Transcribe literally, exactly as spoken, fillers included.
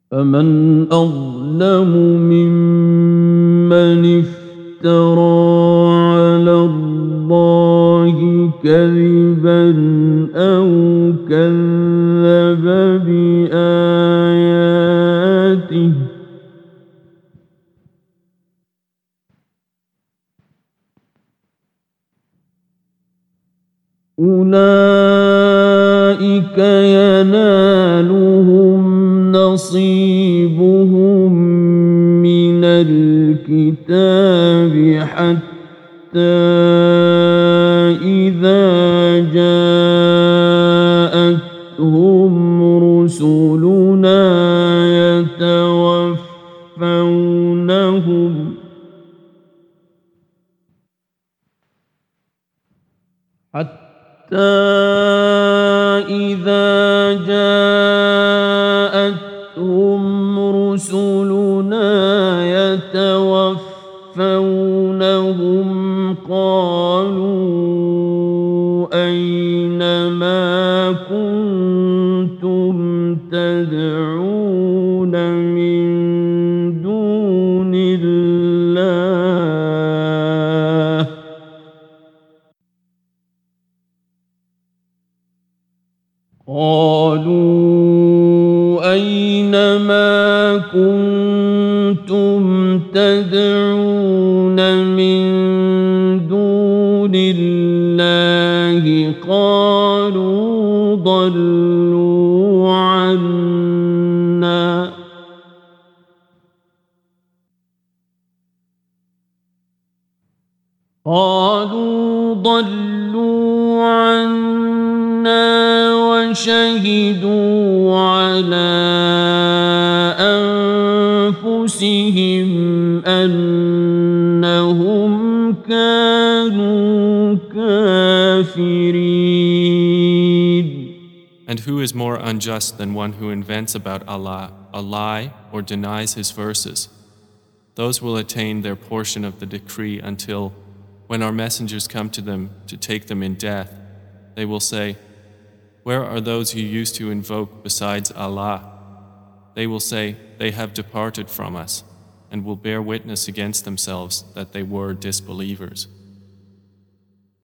فمن أظلم ممن افترى على الله كذبا أو كذب بآياته أولئك ينالهم نصيبهم من الكتاب حتى إذا جاءتهم رسلنا يتوفونهم حتى إذا جاءتهم رسلنا يتوفونهم قالوا أين ما كنتم تدعون من دون الله قالوا أين ما كنتم تدعون من دون الله قالوا ضلوا عنا قالوا ضلوا عنا وشهدوا على أنفسهم أنهم كانوا كافرين. And who is more unjust than one who invents about Allah a lie or denies His verses? Those will attain their portion of the decree until, when our messengers come to them to take them in death, they will say, "Where are those you used to invoke besides Allah?" They will say, "They have departed from us," and will bear witness against themselves that they were disbelievers.